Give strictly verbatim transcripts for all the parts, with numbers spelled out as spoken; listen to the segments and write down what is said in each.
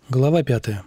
Глава пятая.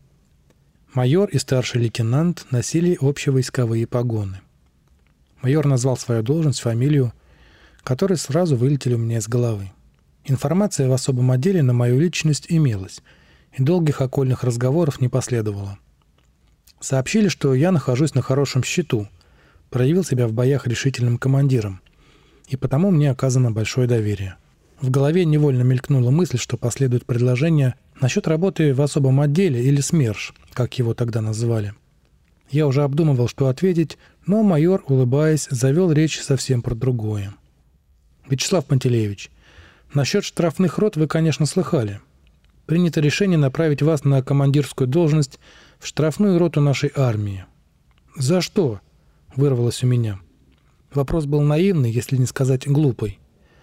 Майор и старший лейтенант носили общевойсковые погоны. Майор назвал свою должность, фамилию, которые сразу вылетели у меня из головы. Информация в особом отделе на мою личность имелась, и долгих окольных разговоров не последовало. Сообщили, что я нахожусь на хорошем счету, проявил себя в боях решительным командиром, и потому мне оказано большое доверие. В голове невольно мелькнула мысль, что последует предложение насчет работы в особом отделе или СМЕРШ, как его тогда называли. Я уже обдумывал, что ответить, но майор, улыбаясь, завел речь совсем про другое. «Вячеслав Пантелеевич, насчет штрафных рот вы, конечно, слыхали. Принято решение направить вас на командирскую должность в штрафную роту нашей армии». «За что?» – вырвалось у меня. Вопрос был наивный, если не сказать глупый.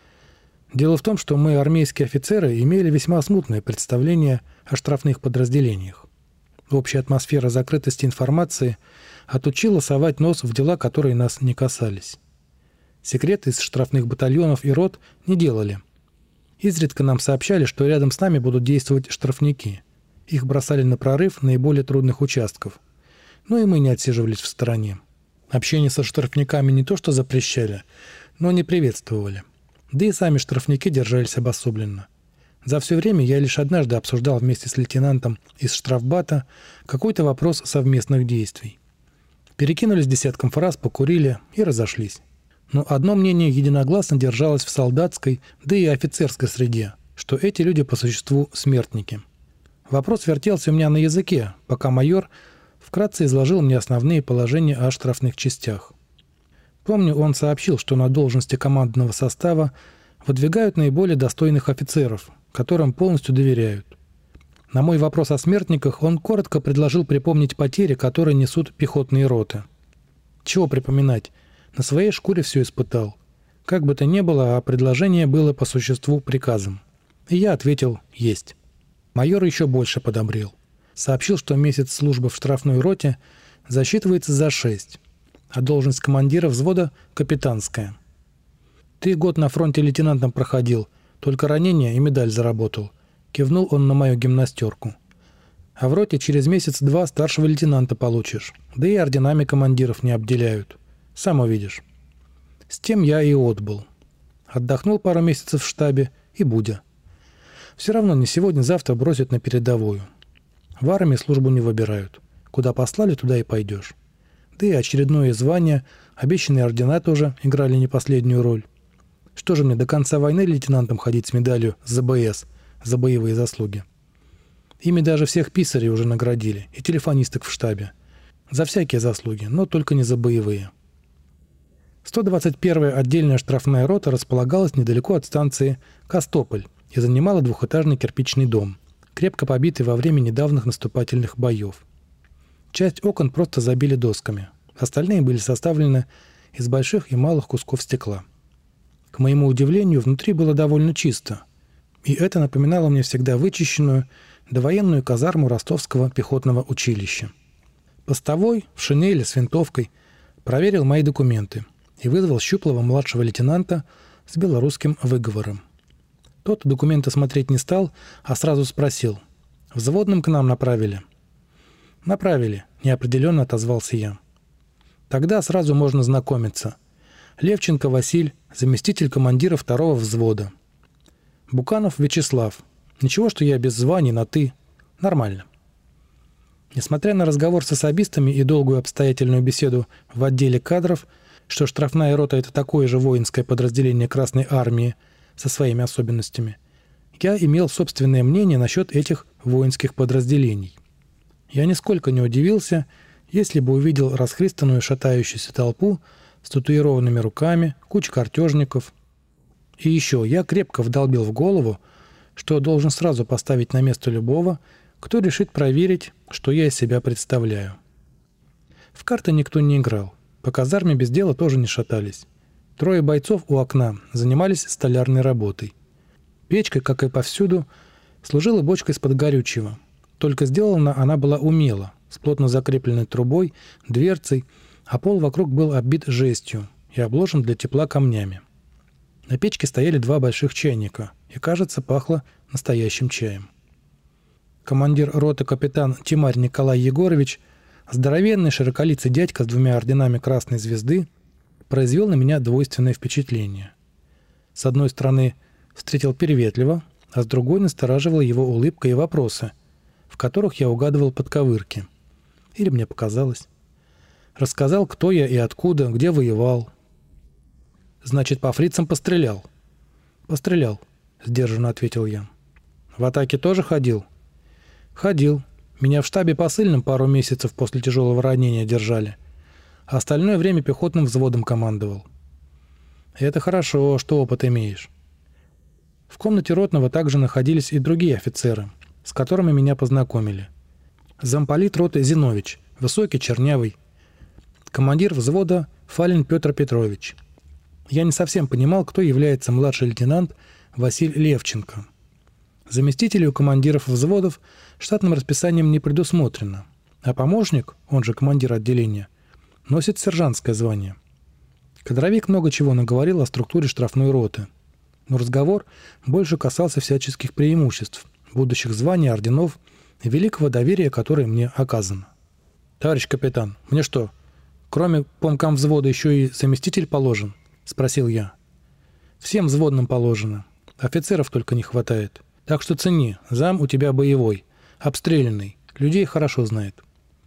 Дело в том, что мы, армейские офицеры, имели весьма смутное представление о штрафных подразделениях. Общая атмосфера закрытости информации отучила совать нос в дела, которые нас не касались. Секреты из штрафных батальонов и рот не делали. Изредка нам сообщали, что рядом с нами будут действовать штрафники. Их бросали на прорыв наиболее трудных участков. Но и мы не отсиживались в стороне. Общение со штрафниками не то что запрещали, но не приветствовали. Да и сами штрафники держались обособленно. За все время я лишь однажды обсуждал вместе с лейтенантом из штрафбата какой-то вопрос совместных действий. Перекинулись десятком фраз, покурили и разошлись. Но одно мнение единогласно держалось в солдатской, да и офицерской среде, что эти люди по существу смертники. Вопрос вертелся у меня на языке, пока майор вкратце изложил мне основные положения о штрафных частях. Помню, он сообщил, что на должности командного состава выдвигают наиболее достойных офицеров, которым полностью доверяют. На мой вопрос о смертниках он коротко предложил припомнить потери, которые несут пехотные роты. Чего припоминать? На своей шкуре все испытал. Как бы то ни было, а предложение было по существу приказом. И я ответил «есть». Майор еще больше подобрел. Сообщил, что месяц службы в штрафной роте засчитывается за шесть, а должность командира взвода – капитанская. «Ты год на фронте лейтенантом проходил, только ранение и медаль заработал», – кивнул он на мою гимнастерку. «А в роте через месяц-два старшего лейтенанта получишь, да и орденами командиров не обделяют. Сам увидишь». С тем я и отбыл. Отдохнул пару месяцев в штабе и будя. Все равно не сегодня-завтра бросят на передовую. В армии службу не выбирают. Куда послали, туда и пойдешь. Да и очередное звание, обещанные ордена тоже играли не последнюю роль. Что же мне до конца войны лейтенантом ходить с медалью за ЗБС, за боевые заслуги? Ими даже всех писарей уже наградили, и телефонисток в штабе. За всякие заслуги, но только не за боевые. сто двадцать первая отдельная штрафная рота располагалась недалеко от станции Костополь и занимала двухэтажный кирпичный дом, крепко побитый во время недавних наступательных боев. Часть окон просто забили досками, остальные были составлены из больших и малых кусков стекла. К моему удивлению, внутри было довольно чисто, и это напоминало мне всегда вычищенную довоенную казарму Ростовского пехотного училища. Постовой в шинели с винтовкой проверил мои документы и вызвал щуплого младшего лейтенанта с белорусским выговором. Тот документы смотреть не стал, а сразу спросил: «Взводным к нам направили?» «Направили», — неопределенно отозвался я. «Тогда сразу можно знакомиться. Левченко Василь, заместитель командира второго взвода. Буканов Вячеслав. Ничего, что я без званий, на «ты». Нормально». Несмотря на разговор с особистами и долгую обстоятельную беседу в отделе кадров, что штрафная рота – это такое же воинское подразделение Красной Армии со своими особенностями, я имел собственное мнение насчет этих воинских подразделений. Я нисколько не удивился, если бы увидел расхристанную шатающуюся толпу с татуированными руками, кучу картежников. И еще я крепко вдолбил в голову, что должен сразу поставить на место любого, кто решит проверить, что я из себя представляю. В карты никто не играл, по казарме без дела тоже не шатались. Трое бойцов у окна занимались столярной работой. Печка, как и повсюду, служила бочкой из-под горючего. Только сделана она была умело, с плотно закрепленной трубой, дверцей, а пол вокруг был оббит жестью и обложен для тепла камнями. На печке стояли два больших чайника, и, кажется, пахло настоящим чаем. Командир роты капитан Тимарь Николай Егорович, здоровенный широколицый дядька с двумя орденами Красной Звезды, произвел на меня двойственное впечатление. С одной стороны, встретил приветливо, а с другой настораживала его улыбка и вопросы, в которых я угадывал подковырки. Или мне показалось. Рассказал, кто я и откуда, где воевал. «Значит, по фрицам пострелял?» «Пострелял», — сдержанно ответил я. «В атаке тоже ходил?» «Ходил. Меня в штабе посыльным пару месяцев после тяжелого ранения держали. А остальное время пехотным взводом командовал». «Это хорошо, что опыт имеешь». В комнате ротного также находились и другие офицеры, с которыми меня познакомили. Замполит роты Зинович, высокий, чернявый. Командир взвода Фалин Петр Петрович. Я не совсем понимал, кто является младший лейтенант Василий Левченко. Заместителей у командиров взводов штатным расписанием не предусмотрено, а помощник, он же командир отделения, носит сержантское звание. Кадровик много чего наговорил о структуре штрафной роты, но разговор больше касался всяческих преимуществ, будущих званий, орденов и великого доверия, которое мне оказано. «Товарищ капитан, мне что, кроме помкам взвода еще и заместитель положен?» — спросил я. «Всем взводным положено. Офицеров только не хватает. Так что цени, зам у тебя боевой, обстрелянный, людей хорошо знает».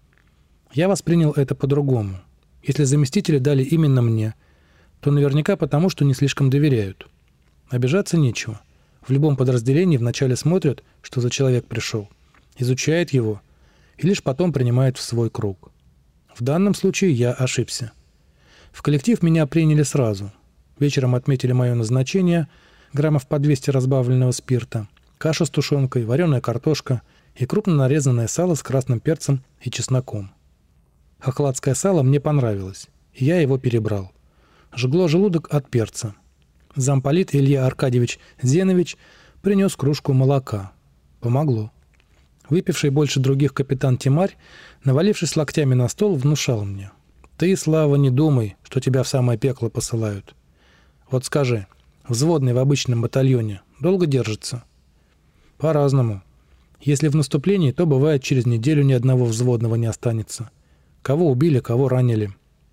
Я воспринял это по-другому. Если заместители дали именно мне, то наверняка потому, что не слишком доверяют. Обижаться нечего. В любом подразделении вначале смотрят, что за человек пришел, изучают его и лишь потом принимают в свой круг. В данном случае я ошибся. В коллектив меня приняли сразу. Вечером отметили мое назначение, граммов по двести разбавленного спирта, каша с тушенкой, вареная картошка и крупно нарезанное сало с красным перцем и чесноком. Хохладское сало мне понравилось, и я его перебрал. Жгло желудок от перца. Замполит Илья Аркадьевич Зенович принес кружку молока. Помогло. Выпивший больше других капитан Тимарь, навалившись локтями на стол, внушал мне: «Ты, Слава, не думай, что тебя в самое пекло посылают. Вот скажи, взводный в обычном батальоне долго держится?» «По-разному. Если в наступлении, то бывает через неделю ни одного взводного не останется. Кого убили, кого ранили.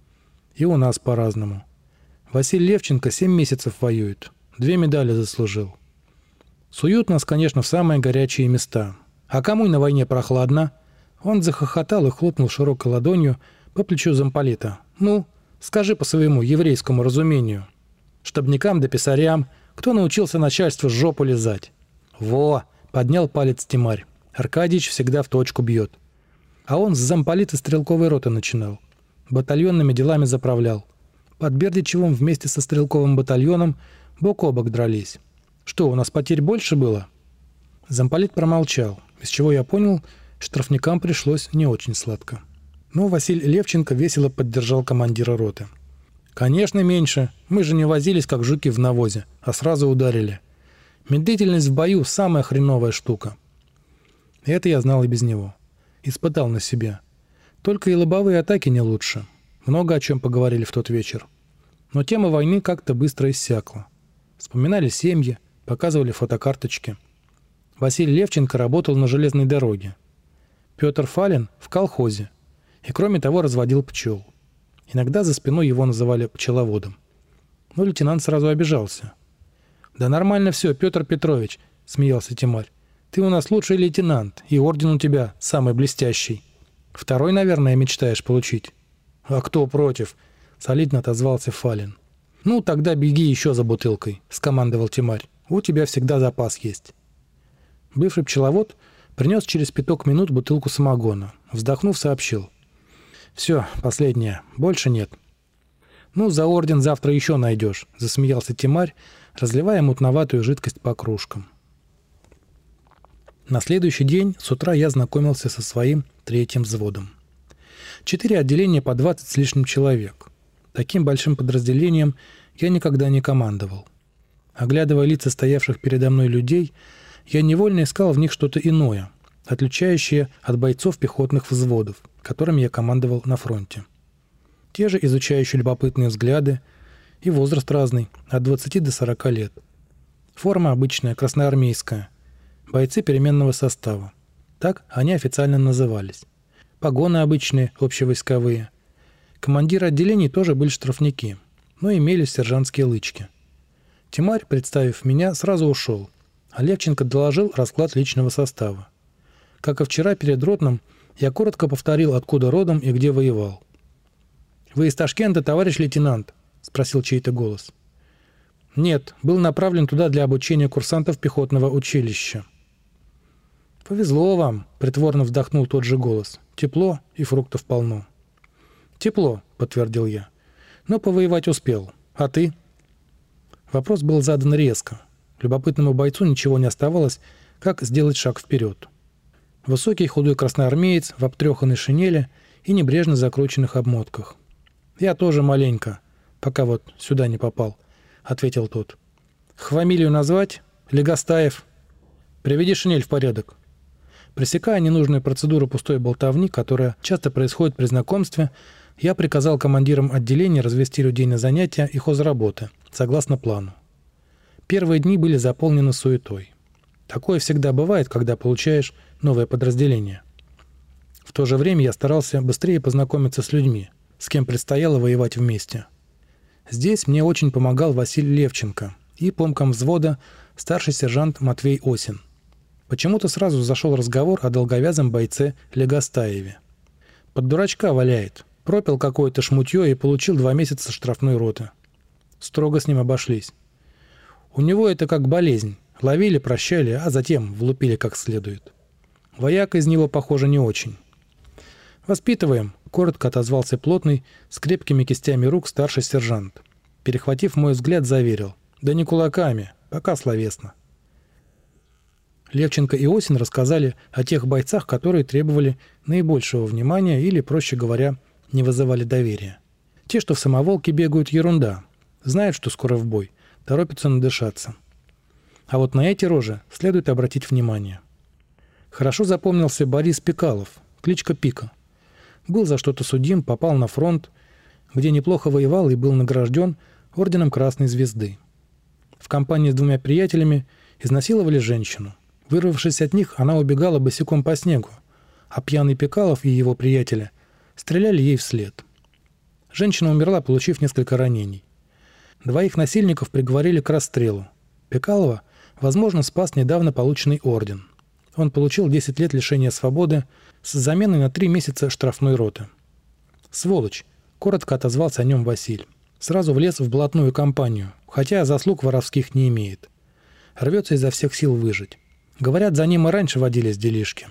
И у нас по-разному. Василий Левченко семь месяцев воюет. Две медали заслужил. Суют нас, конечно, в самые горячие места. А кому и на войне прохладно?» Он захохотал и хлопнул широкой ладонью по плечу замполита. «Ну, скажи по своему еврейскому разумению. Штабникам да писарям, кто научился начальству жопу лизать?» «Во!» — поднял палец Тимарь. «Аркадьич всегда в точку бьет». А он с замполита стрелковой роты начинал. Батальонными делами заправлял. Под Бердичевым вместе со стрелковым батальоном бок о бок дрались. Что, у нас потерь больше было? Замполит промолчал, из чего я понял, штрафникам пришлось не очень сладко. Но Василий Левченко весело поддержал командира роты. «Конечно, меньше. Мы же не возились, как жуки в навозе, а сразу ударили. Медлительность в бою – самая хреновая штука». Это я знал и без него. Испытал на себе. Только и лобовые атаки не лучше. Много о чем поговорили в тот вечер. Но тема войны как-то быстро иссякла. Вспоминали семьи, показывали фотокарточки. Василий Левченко работал на железной дороге. Петр Фалин в колхозе. И кроме того разводил пчел. Иногда за спиной его называли пчеловодом. Но лейтенант сразу обижался. «Да нормально все, Петр Петрович», — смеялся Тимарь. «Ты у нас лучший лейтенант, и орден у тебя самый блестящий. Второй, наверное, мечтаешь получить». «А кто против?» — солидно отозвался Фалин. «Ну, тогда беги еще за бутылкой», — скомандовал Тимарь. «У тебя всегда запас есть». Бывший пчеловод принес через пяток минут бутылку самогона. Вздохнув, сообщил: «Все, последнее. Больше нет». «Ну, за орден завтра еще найдешь», — засмеялся Тимарь, разливая мутноватую жидкость по кружкам. На следующий день с утра я знакомился со своим третьим взводом. Четыре отделения по двадцать с лишним человек. Таким большим подразделением я никогда не командовал. Оглядывая лица стоявших передо мной людей, я невольно искал в них что-то иное, отличающее от бойцов пехотных взводов, которыми я командовал на фронте. Те же изучающие любопытные взгляды и возраст разный, от двадцати до сорока лет. Форма обычная, красноармейская. Бойцы переменного состава. Так они официально назывались. Погоны обычные, общевойсковые. Командиры отделений тоже были штрафники, но имелись сержантские лычки. Тимарь, представив меня, сразу ушел, а Левченко доложил расклад личного состава. Как и вчера перед ротным, я коротко повторил, откуда родом и где воевал. «Вы из Ташкента, товарищ лейтенант?» – спросил чей-то голос. «Нет, был направлен туда для обучения курсантов пехотного училища». «Повезло вам», – притворно вздохнул тот же голос. «Тепло и фруктов полно». «Тепло», – подтвердил я. «Но повоевать успел. А ты?» Вопрос был задан резко. Любопытному бойцу ничего не оставалось, как сделать шаг вперед. Высокий худой красноармеец в обтреханной шинели и небрежно закрученных обмотках. «Я тоже маленько, пока вот сюда не попал», — ответил тот. «Фамилию назвать? Легостаев. Приведи шинель в порядок». Пресекая ненужную процедуру пустой болтовни, которая часто происходит при знакомстве, я приказал командирам отделения развести людей на занятия и хозработы, согласно плану. Первые дни были заполнены суетой. Такое всегда бывает, когда получаешь новое подразделение. В то же время я старался быстрее познакомиться с людьми, с кем предстояло воевать вместе. Здесь мне очень помогал Василий Левченко и помком взвода старший сержант Матвей Осин. Почему-то сразу зашел разговор о долговязом бойце Легостаеве. Под дурачка валяет. Пропил какое-то шмутье и получил два месяца штрафной роты. Строго с ним обошлись. У него это как болезнь. Ловили, прощали, а затем влупили как следует. Вояка из него, похоже, не очень. «Воспитываем», — коротко отозвался плотный, с крепкими кистями рук старший сержант. Перехватив мой взгляд, заверил. «Да не кулаками, пока словесно». Левченко и Осин рассказали о тех бойцах, которые требовали наибольшего внимания или, проще говоря, не вызывали доверия. Те, что в самоволке бегают, ерунда. Знают, что скоро в бой, торопятся надышаться. А вот на эти рожи следует обратить внимание. Хорошо запомнился Борис Пикалов, кличка Пика. Был за что-то судим, попал на фронт, где неплохо воевал и был награжден орденом Красной Звезды. В компании с двумя приятелями изнасиловали женщину. Вырвавшись от них, она убегала босиком по снегу, а пьяный Пикалов и его приятели стреляли ей вслед. Женщина умерла, получив несколько ранений. Двоих насильников приговорили к расстрелу. Пикалова, возможно, спас недавно полученный орден. Он получил десять лет лишения свободы с заменой на три месяца штрафной роты. «Сволочь!» – коротко отозвался о нем Василь. Сразу влез в блатную компанию, хотя заслуг воровских не имеет. Рвется изо всех сил выжить. Говорят, за ним и раньше водились делишки.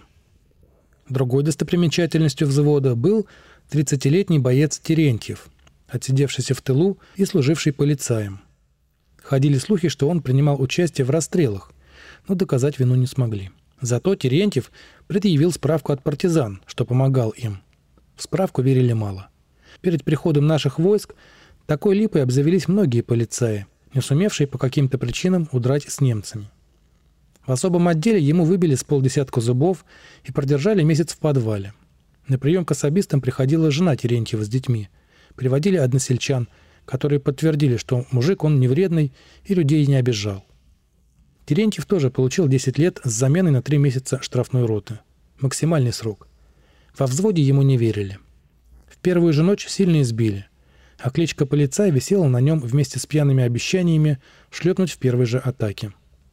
Другой достопримечательностью взвода был тридцатилетний боец Терентьев, отсидевшийся в тылу и служивший полицаем. Ходили слухи, что он принимал участие в расстрелах, но доказать вину не смогли. Зато Терентьев предъявил справку от партизан, что помогал им. В справку верили мало. Перед приходом наших войск такой липой обзавелись многие полицаи, не сумевшие по каким-то причинам удрать с немцами. В особом отделе ему выбили с полдесятка зубов и продержали месяц в подвале. На прием к особистам приходила жена Терентьева с детьми. Приводили односельчан, которые подтвердили, что мужик он не вредный и людей не обижал. Терентьев тоже получил десять лет с заменой на три месяца штрафной роты. Максимальный срок. Во взводе ему не верили. В первую же ночь сильно избили, а кличка полицай висела на нем вместе с пьяными обещаниями шлепнуть в первой же атаке.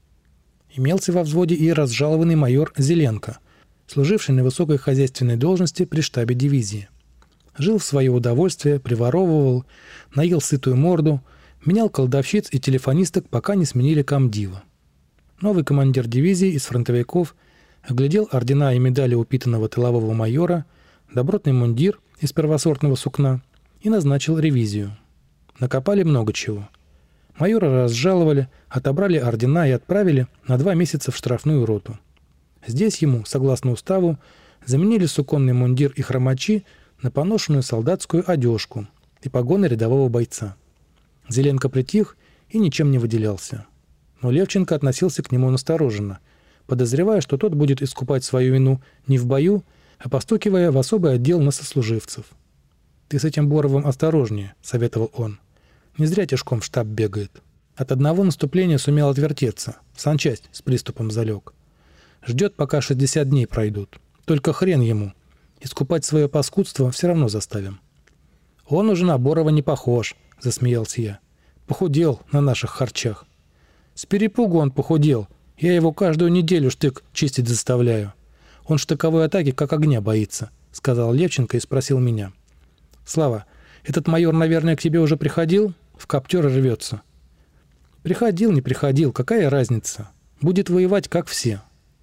Имелся во взводе и разжалованный майор Зеленко, служивший на высокой хозяйственной должности при штабе дивизии. Жил в свое удовольствие, приворовывал, наел сытую морду, менял колдовщиц и телефонисток, пока не сменили комдива. Новый командир дивизии из фронтовиков оглядел ордена и медали упитанного тылового майора, добротный мундир из первосортного сукна и назначил ревизию. Накопали много чего. Майора разжаловали, отобрали ордена и отправили на два месяца в штрафную роту. Здесь ему, согласно уставу, заменили суконный мундир и хромачи на поношенную солдатскую одежку и погоны рядового бойца. Зеленко притих и ничем не выделялся. Но Левченко относился к нему настороженно, подозревая, что тот будет искупать свою вину не в бою, а постукивая в особый отдел на сослуживцев. «Ты с этим Боровым осторожнее», — советовал он. «Не зря тяжком в штаб бегает». От одного наступления сумел отвертеться, в санчасть с приступом залег. Ждет, пока шестьдесят дней пройдут. Только хрен ему. Искупать свое паскудство все равно заставим». «Он уже на Борова не похож», — засмеялся я. «Похудел на наших харчах». «С перепугу он похудел. Я его каждую неделю штык чистить заставляю. Он штыковой атаки как огня боится», — сказал Левченко и спросил меня. «Слава, этот майор, наверное, к тебе уже приходил? В коптеры рвется». «Приходил, не приходил, какая разница? Будет воевать, как все».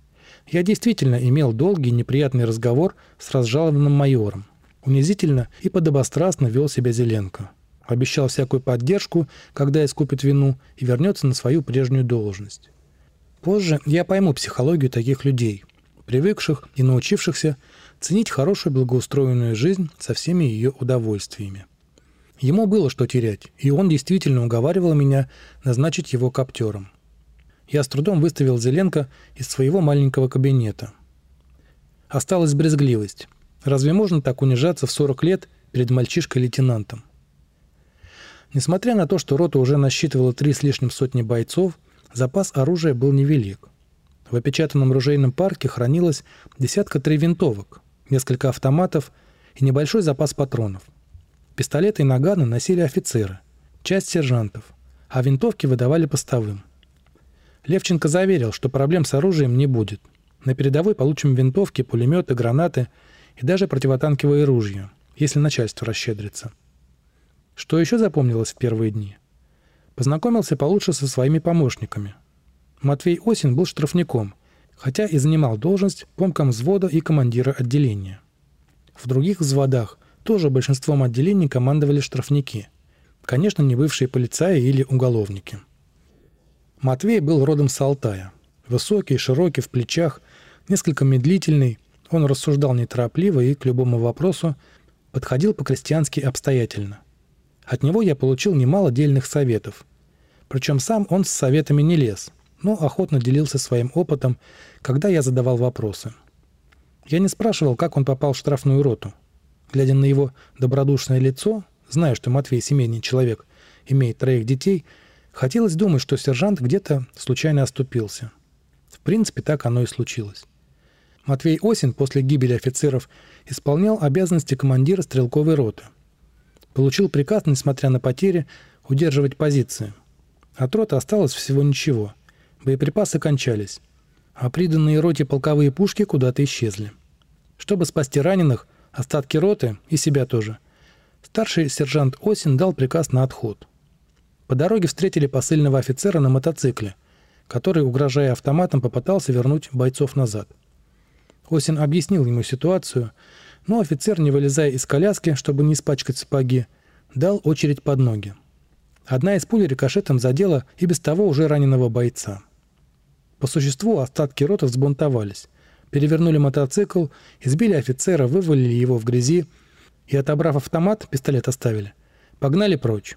Я действительно имел долгий неприятный разговор с разжалованным майором. Унизительно и подобострастно вел себя Зеленко. Обещал всякую поддержку, когда искупит вину и вернется на свою прежнюю должность. Позже я пойму психологию таких людей, привыкших и научившихся ценить хорошую благоустроенную жизнь со всеми ее удовольствиями. Ему было что терять, и он действительно уговаривал меня назначить его коптером. Я с трудом выставил Зеленко из своего маленького кабинета. Осталась брезгливость. Разве можно так унижаться в сорок лет перед мальчишкой-лейтенантом? Несмотря на то, что рота уже насчитывала три с лишним сотни бойцов, запас оружия был невелик. В опечатанном ружейном парке хранилось десятка три винтовок, несколько автоматов и небольшой запас патронов. Пистолеты и наганы носили офицеры, часть сержантов, а винтовки выдавали постовым. Левченко заверил, что проблем с оружием не будет. На передовой получим винтовки, пулеметы, гранаты и даже противотанковые ружья, если начальство расщедрится. Что еще запомнилось в первые дни? Познакомился получше со своими помощниками. Матвей Осин был штрафником, хотя и занимал должность помком взвода и командира отделения. В других взводах тоже большинством отделений командовали штрафники. Конечно, не бывшие полицаи или уголовники. Матвей был родом с Алтая. Высокий, широкий в плечах, несколько медлительный, он рассуждал неторопливо и к любому вопросу подходил по-крестьянски обстоятельно. От него я получил немало дельных советов. Причем сам он с советами не лез, но охотно делился своим опытом, когда я задавал вопросы. Я не спрашивал, как он попал в штрафную роту. Глядя на его добродушное лицо, зная, что Матвей семейный человек, имеет троих детей, хотелось думать, что сержант где-то случайно оступился. В принципе, так оно и случилось. Матвей Осин после гибели офицеров исполнял обязанности командира стрелковой роты. Получил приказ, несмотря на потери, удерживать позиции. От роты осталось всего ничего. Боеприпасы кончались, а приданные роте полковые пушки куда-то исчезли. Чтобы спасти раненых, остатки роты и себя тоже, старший сержант Осин дал приказ на отход. По дороге встретили посыльного офицера на мотоцикле, который, угрожая автоматом, попытался вернуть бойцов назад. Осин объяснил ему ситуацию, но офицер, не вылезая из коляски, чтобы не испачкать сапоги, дал очередь под ноги. Одна из пуль рикошетом задела и без того уже раненого бойца. По существу остатки роты взбунтовались, перевернули мотоцикл, избили офицера, вывалили его в грязи и, отобрав автомат, пистолет оставили, погнали прочь.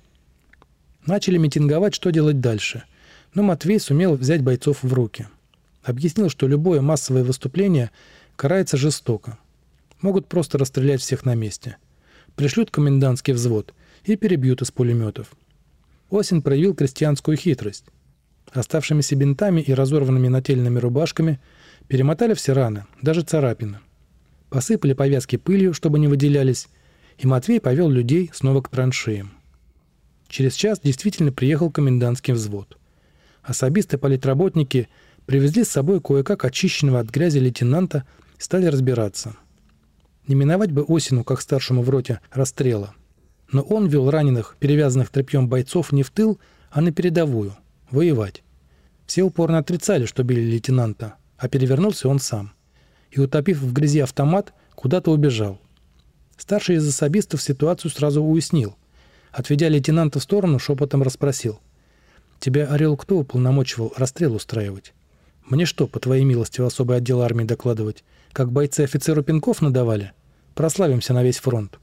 Начали митинговать, что делать дальше, но Матвей сумел взять бойцов в руки. Объяснил, что любое массовое выступление карается жестоко. Могут просто расстрелять всех на месте. Пришлют комендантский взвод и перебьют из пулеметов. Осин проявил крестьянскую хитрость. Оставшимися бинтами и разорванными нательными рубашками перемотали все раны, даже царапины. Посыпали повязки пылью, чтобы не выделялись, и Матвей повел людей снова к траншеям. Через час действительно приехал комендантский взвод. Особисты политработники привезли с собой кое-как очищенного от грязи лейтенанта и стали разбираться. Не миновать бы Осину, как старшему в роте, расстрела. Но он вел раненых, перевязанных тряпьем бойцов не в тыл, а на передовую, воевать. Все упорно отрицали, что били лейтенанта, а перевернулся он сам. И, утопив в грязи автомат, куда-то убежал. Старший из особистов ситуацию сразу уяснил. Отведя лейтенанта в сторону, шепотом расспросил. «Тебя, Орел, кто уполномочивал расстрел устраивать? Мне что, по твоей милости, в особый отдел армии докладывать? Как бойцы офицеру пинков надавали? Прославимся на весь фронт».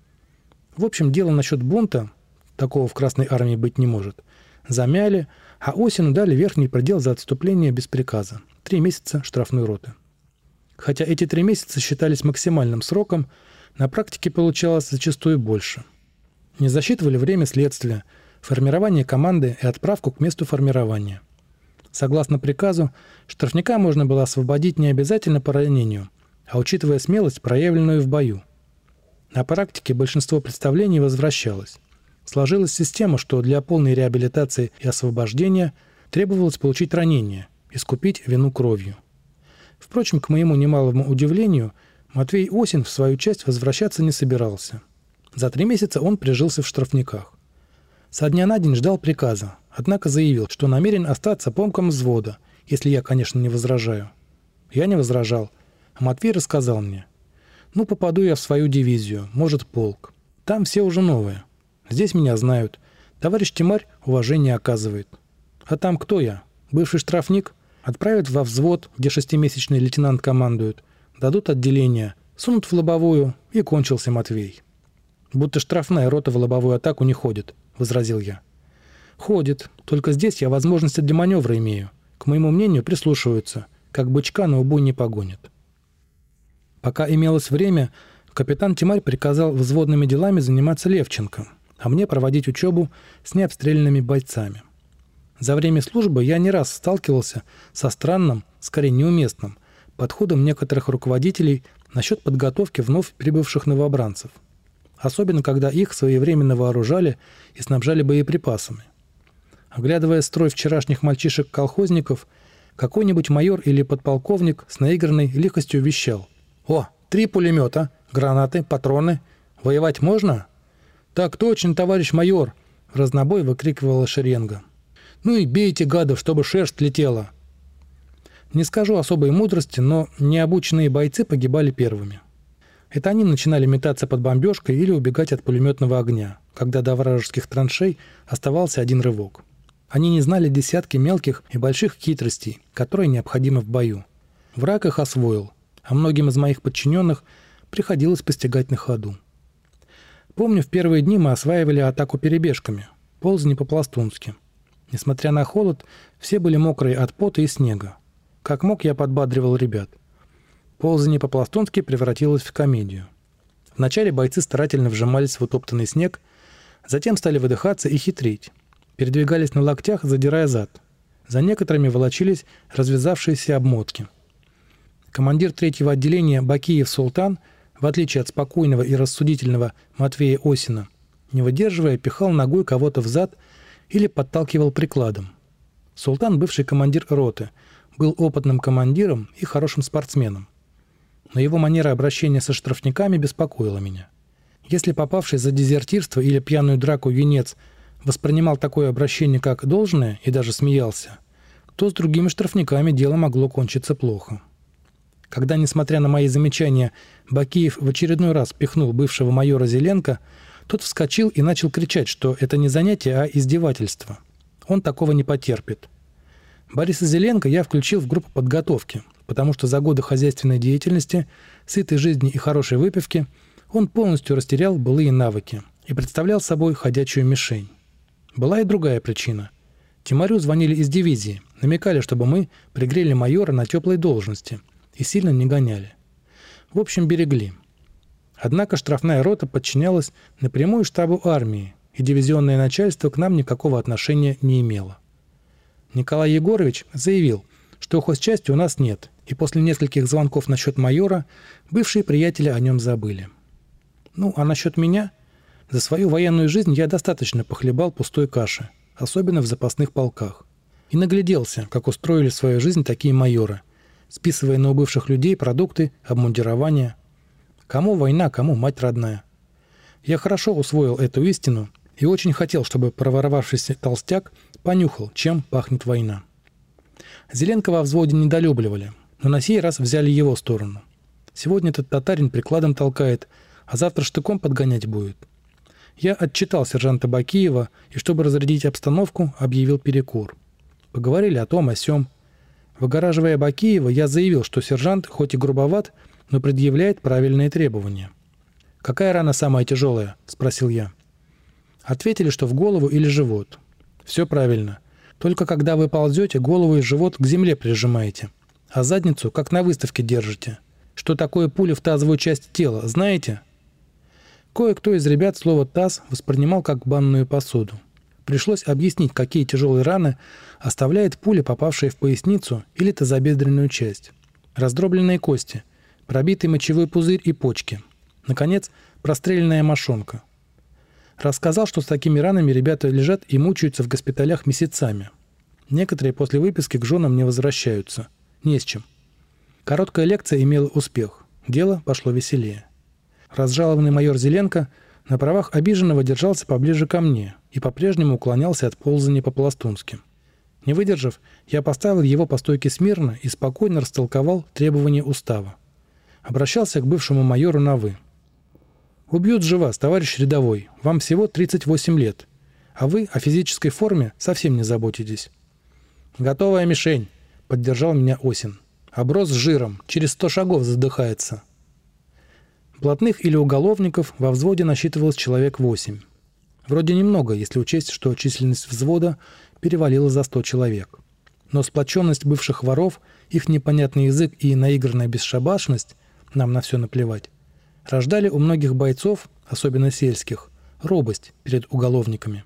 В общем, дело насчет бунта, такого в Красной армии быть не может, замяли, а Осину дали верхний предел за отступление без приказа – три месяца штрафной роты. Хотя эти три месяца считались максимальным сроком, на практике получалось зачастую больше. Не засчитывали время следствия, формирование команды и отправку к месту формирования. Согласно приказу, штрафника можно было освободить не обязательно по ранению, а учитывая смелость, проявленную в бою. На практике большинство представлений возвращалось. Сложилась система, что для полной реабилитации и освобождения требовалось получить ранение, искупить вину кровью. Впрочем, к моему немалому удивлению, Матвей Осин в свою часть возвращаться не собирался. За три месяца он прижился в штрафниках. Со дня на день ждал приказа, однако заявил, что намерен остаться помком взвода, если я, конечно, не возражаю. Я не возражал, а Матвей рассказал мне. Ну, попаду я в свою дивизию, может, полк. Там все уже новые. Здесь меня знают. Товарищ Тимарь уважение оказывает. А там кто я? Бывший штрафник? Отправят во взвод, где шестимесячный лейтенант командует. Дадут отделение, сунут в лобовую, и кончился Матвей. Будто штрафная рота в лобовую атаку не ходит, возразил я. Ходит, только здесь я возможности для маневра имею. К моему мнению, прислушиваются, как бычка на убой не погонят. Пока имелось время, капитан Тимарь приказал взводными делами заниматься Левченко, а мне проводить учебу с необстрелянными бойцами. За время службы я не раз сталкивался со странным, скорее неуместным, подходом некоторых руководителей насчет подготовки вновь прибывших новобранцев. Особенно, когда их своевременно вооружали и снабжали боеприпасами. Оглядывая строй вчерашних мальчишек-колхозников, какой-нибудь майор или подполковник с наигранной лихостью вещал: «О, три пулемета, гранаты, патроны. Воевать можно?» «Так точно, товарищ майор!» — в разнобой выкрикивала шеренга. «Ну и бейте, гадов, чтобы шерсть летела!» Не скажу особой мудрости, но необученные бойцы погибали первыми. Это они начинали метаться под бомбежкой или убегать от пулеметного огня, когда до вражеских траншей оставался один рывок. Они не знали десятки мелких и больших хитростей, которые необходимы в бою. Враг их освоил, а многим из моих подчиненных приходилось постигать на ходу. Помню, в первые дни мы осваивали атаку перебежками, ползни по-пластунски. Несмотря на холод, все были мокрые от пота и снега. Как мог, я подбадривал ребят. Ползание по-пластунски превратилось в комедию. Вначале бойцы старательно вжимались в утоптанный снег, затем стали выдыхаться и хитрить. Передвигались на локтях, задирая зад. За некоторыми волочились развязавшиеся обмотки. Командир третьего отделения Бакиев Султан, в отличие от спокойного и рассудительного Матвея Осина, не выдерживая, пихал ногой кого-то в зад или подталкивал прикладом. Султан, бывший командир роты, был опытным командиром и хорошим спортсменом. Но его манера обращения со штрафниками беспокоила меня. Если попавший за дезертирство или пьяную драку юнец воспринимал такое обращение как должное и даже смеялся, то с другими штрафниками дело могло кончиться плохо. Когда, несмотря на мои замечания, Бакиев в очередной раз пихнул бывшего майора Зеленко, тот вскочил и начал кричать, что это не занятие, а издевательство. Он такого не потерпит. Бориса Зеленко я включил в группу подготовки, потому что за годы хозяйственной деятельности, сытой жизни и хорошей выпивки он полностью растерял былые навыки и представлял собой ходячую мишень. Была и другая причина. Тимарю звонили из дивизии, намекали, чтобы мы пригрели майора на теплой должности и сильно не гоняли. В общем, берегли. Однако штрафная рота подчинялась напрямую штабу армии, и дивизионное начальство к нам никакого отношения не имело. Николай Егорович заявил, что хозчасти у нас нет, и после нескольких звонков насчет майора бывшие приятели о нем забыли. Ну, а насчет меня? За свою военную жизнь я достаточно похлебал пустой каши, особенно в запасных полках. И нагляделся, как устроили свою жизнь такие майоры, списывая на убывших людей продукты, обмундирование. Кому война, кому мать родная. Я хорошо усвоил эту истину и очень хотел, чтобы проворовавшийся толстяк понюхал, чем пахнет война. Зеленко во взводе недолюбливали, но на сей раз взяли его сторону. Сегодня этот татарин прикладом толкает, а завтра штыком подгонять будет. Я отчитал сержанта Бакиева и, чтобы разрядить обстановку, объявил перекур. Поговорили о том, о сём. Выгораживая Бакиева, я заявил, что сержант хоть и грубоват, но предъявляет правильные требования. «Какая рана самая тяжелая?» – спросил я. Ответили, что в голову или живот. Все правильно. Только когда вы ползете, голову и живот к земле прижимаете, а задницу как на выставке держите. Что такое пуля в тазовую часть тела, знаете? Кое-кто из ребят слово «таз» воспринимал как банную посуду. Пришлось объяснить, какие тяжелые раны оставляет пуля, попавшая в поясницу или тазобедренную часть. Раздробленные кости, пробитый мочевой пузырь и почки. Наконец, простреленная мошонка. Рассказал, что с такими ранами ребята лежат и мучаются в госпиталях месяцами. Некоторые после выписки к женам не возвращаются. Не с чем. Короткая лекция имела успех. Дело пошло веселее. Разжалованный майор Зеленко на правах обиженного держался поближе ко мне и по-прежнему уклонялся от ползания по-пластунски. Не выдержав, я поставил его по стойке смирно и спокойно растолковал требования устава. Обращался к бывшему майору на «вы». «Убьют же вас, товарищ рядовой, вам всего тридцать восемь лет, а вы о физической форме совсем не заботитесь». «Готовая мишень», — поддержал меня Осин. «Оброс жиром, через сто шагов задыхается». Блатных или уголовников во взводе насчитывалось человек восемь. Вроде немного, если учесть, что численность взвода перевалила за сто человек. Но сплоченность бывших воров, их непонятный язык и наигранная бесшабашность, нам на все наплевать, рождали у многих бойцов, особенно сельских, робость перед уголовниками.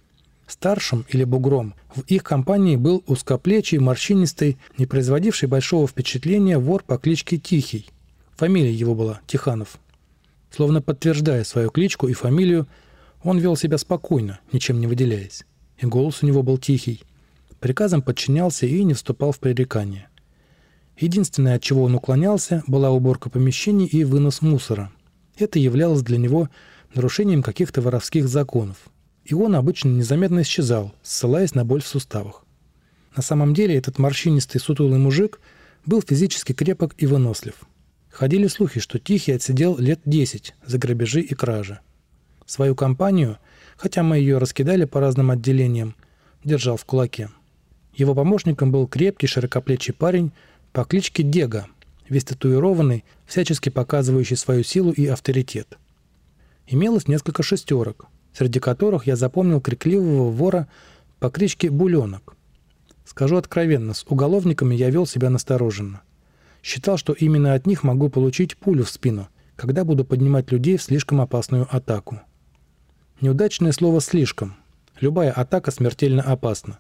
Старшим или бугром в их компании был узкоплечий, морщинистый, не производивший большого впечатления вор по кличке Тихий. Фамилия его была Тиханов. Словно подтверждая свою кличку и фамилию, он вел себя спокойно, ничем не выделяясь. И голос у него был тихий. Приказам подчинялся и не вступал в пререкания. Единственное, от чего он уклонялся, была уборка помещений и вынос мусора. Это являлось для него нарушением каких-то воровских законов. И он обычно незаметно исчезал, ссылаясь на боль в суставах. На самом деле этот морщинистый сутулый мужик был физически крепок и вынослив. Ходили слухи, что Тихий отсидел лет десять за грабежи и кражи. Свою компанию, хотя мы ее раскидали по разным отделениям, держал в кулаке. Его помощником был крепкий широкоплечий парень по кличке Дега, весь татуированный, всячески показывающий свою силу и авторитет. Имелось несколько шестерок, среди которых я запомнил крикливого вора по кличке Буленок. Скажу откровенно, с уголовниками я вел себя настороженно. Считал, что именно от них могу получить пулю в спину, когда буду поднимать людей в слишком опасную атаку. Неудачное слово «слишком». Любая атака смертельно опасна.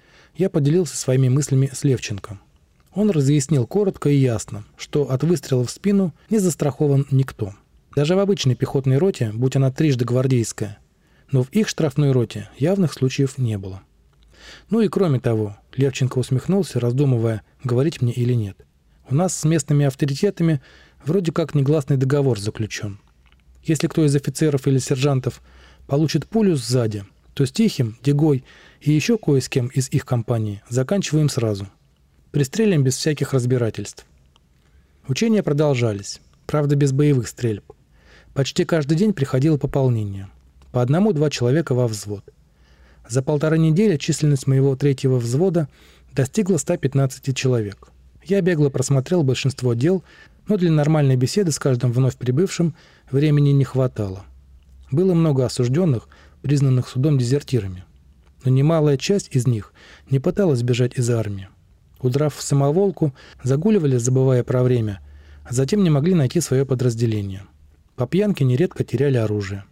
Я поделился своими мыслями с Левченко. Он разъяснил коротко и ясно, что от выстрела в спину не застрахован никто. Даже в обычной пехотной роте, будь она трижды гвардейская, но в их штрафной роте явных случаев не было. Ну и кроме того, Левченко усмехнулся, раздумывая, говорить мне или нет. У нас с местными авторитетами вроде как негласный договор заключен. Если кто из офицеров или сержантов получит пулю сзади, то с Тихим, Дегой и еще кое с кем из их компании заканчиваем сразу. Пристрелим без всяких разбирательств. Учения продолжались, правда без боевых стрельб. Почти каждый день приходило пополнение. По одному-два человека во взвод. За полторы недели численность моего третьего взвода достигла ста пятнадцати человек. Я бегло просмотрел большинство дел, но для нормальной беседы с каждым вновь прибывшим времени не хватало. Было много осужденных, признанных судом дезертирами. Но немалая часть из них не пыталась бежать из армии. Удрав в самоволку, загуливали, забывая про время, а затем не могли найти свое подразделение. По пьянке нередко теряли оружие.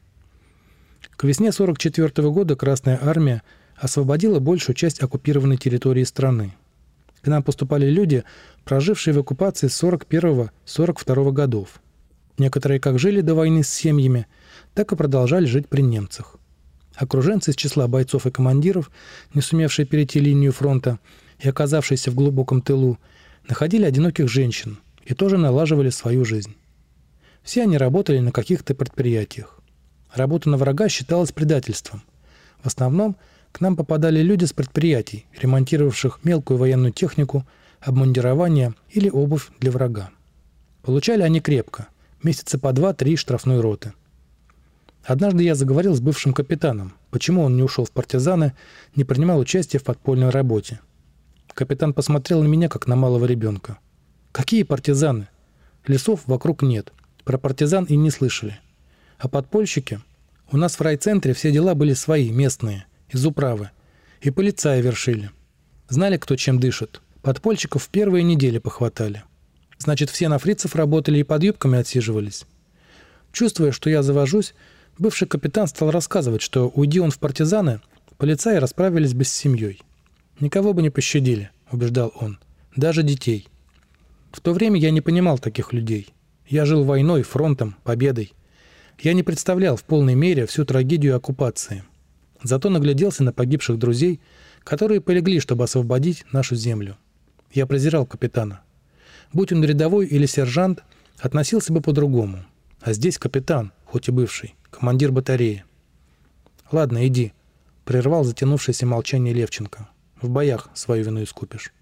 К весне сорок четвёртого года Красная Армия освободила большую часть оккупированной территории страны. К нам поступали люди, прожившие в оккупации с сорок первого — сорок второго годов. Некоторые как жили до войны с семьями, так и продолжали жить при немцах. Окруженцы из числа бойцов и командиров, не сумевшие перейти линию фронта и оказавшиеся в глубоком тылу, находили одиноких женщин и тоже налаживали свою жизнь. Все они работали на каких-то предприятиях. Работа на врага считалась предательством. В основном к нам попадали люди с предприятий, ремонтировавших мелкую военную технику, обмундирование или обувь для врага. Получали они крепко, месяца по два-три штрафной роты. Однажды я заговорил с бывшим капитаном, почему он не ушел в партизаны, не принимал участия в подпольной работе. Капитан посмотрел на меня, как на малого ребенка. «Какие партизаны? Лесов вокруг нет. Про партизан и не слышали. А подпольщики? У нас в райцентре все дела были свои, местные, из управы. И полицаи вершили. Знали, кто чем дышит. Подпольщиков в первые недели похватали. Значит, все на фрицев работали и под юбками отсиживались». Чувствуя, что я завожусь, бывший капитан стал рассказывать, что уйди он в партизаны, Полицаи расправились бы с семьей. Никого бы не пощадили, убеждал он, даже детей. В то время я не понимал таких людей. Я жил войной, фронтом, победой. Я не представлял в полной мере всю трагедию оккупации. Зато нагляделся на погибших друзей, которые полегли, чтобы освободить нашу землю. Я презирал капитана. Будь он рядовой или сержант, относился бы по-другому. А здесь капитан, хоть и бывший, командир батареи. «Ладно, иди», — прервал затянувшееся молчание Левченко. «В боях свою вину искупишь».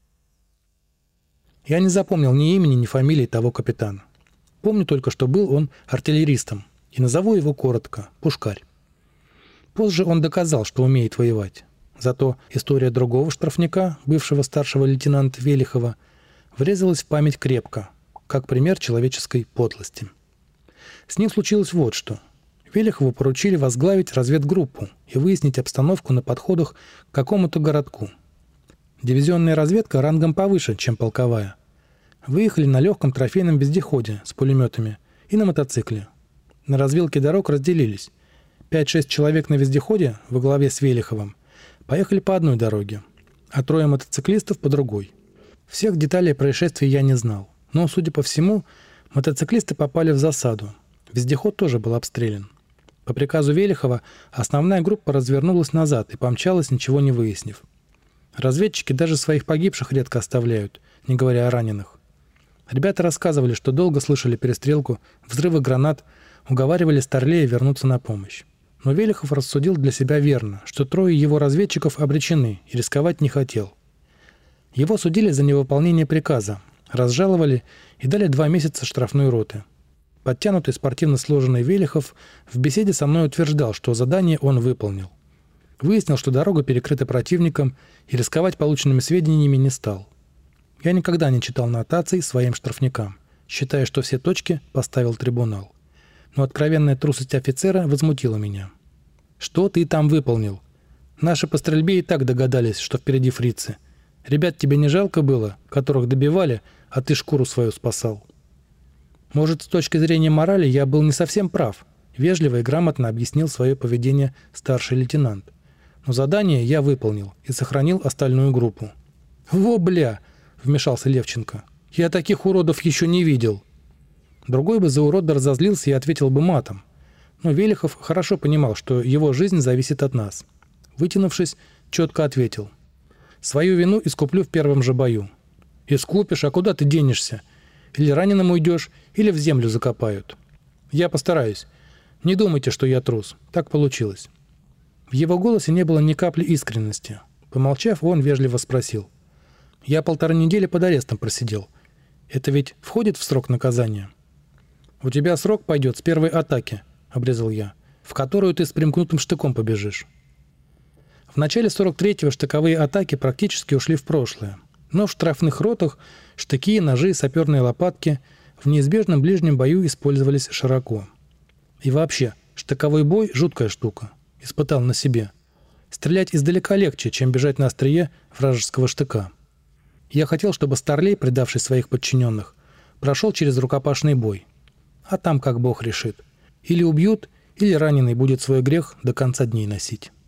Я не запомнил ни имени, ни фамилии того капитана. Помню только, что был он артиллеристом, и назову его коротко – Пушкарь. Позже он доказал, что умеет воевать. Зато история другого штрафника, бывшего старшего лейтенанта Велихова, врезалась в память крепко, как пример человеческой подлости. С ним случилось вот что. Велихову поручили возглавить разведгруппу и выяснить обстановку на подходах к какому-то городку. Дивизионная разведка рангом повыше, чем полковая. Выехали на легком трофейном вездеходе с пулеметами и на мотоцикле. На развилке дорог разделились. Пять-шесть человек на вездеходе во главе с Велиховым поехали по одной дороге, а трое мотоциклистов по другой. Всех деталей происшествия я не знал, но, судя по всему, мотоциклисты попали в засаду. Вездеход тоже был обстрелян. По приказу Велихова основная группа развернулась назад и помчалась, ничего не выяснив. Разведчики даже своих погибших редко оставляют, не говоря о раненых. Ребята рассказывали, что долго слышали перестрелку, взрывы гранат, уговаривали Старлея вернуться на помощь. Но Велихов рассудил для себя верно, что трое его разведчиков обречены и рисковать не хотел. Его судили за невыполнение приказа, разжаловали и дали два месяца штрафной роты. Подтянутый спортивно сложенный Велихов в беседе со мной утверждал, что задание он выполнил. Выяснил, что дорога перекрыта противником, и рисковать полученными сведениями не стал. Я никогда не читал нотаций своим штрафникам, считая, что все точки поставил трибунал. Но откровенная трусость офицера возмутила меня. «Что ты там выполнил? Наши по стрельбе и так догадались, что впереди фрицы. Ребят тебе не жалко было, которых добивали, а ты шкуру свою спасал?» Может, с точки зрения морали я был не совсем прав. Вежливо и грамотно объяснил свое поведение старший лейтенант. Но задание я выполнил и сохранил остальную группу. «Во, бля!» — вмешался Левченко. «Я таких уродов еще не видел!» Другой бы за урода разозлился и ответил бы матом. Но Велихов хорошо понимал, что его жизнь зависит от нас. Вытянувшись, четко ответил. «Свою вину искуплю в первом же бою». «Искупишь, а куда ты денешься? Или раненым уйдешь, или в землю закопают. Я постараюсь. Не думайте, что я трус. Так получилось». В его голосе не было ни капли искренности. Помолчав, он вежливо спросил. «Я полторы недели под арестом просидел. Это ведь входит в срок наказания?» «У тебя срок пойдет с первой атаки», — обрезал я, «в которую ты с примкнутым штыком побежишь». В начале сорок третьего штыковые атаки практически ушли в прошлое. Но в штрафных ротах штыки, ножи, саперные лопатки в неизбежном ближнем бою использовались широко. И вообще, штыковой бой – жуткая штука. Испытал на себе. Стрелять издалека легче, чем бежать на острие вражеского штыка. Я хотел, чтобы Старлей, предавший своих подчиненных, прошел через рукопашный бой. А там как Бог решит. Или убьют, или раненый будет свой грех до конца дней носить.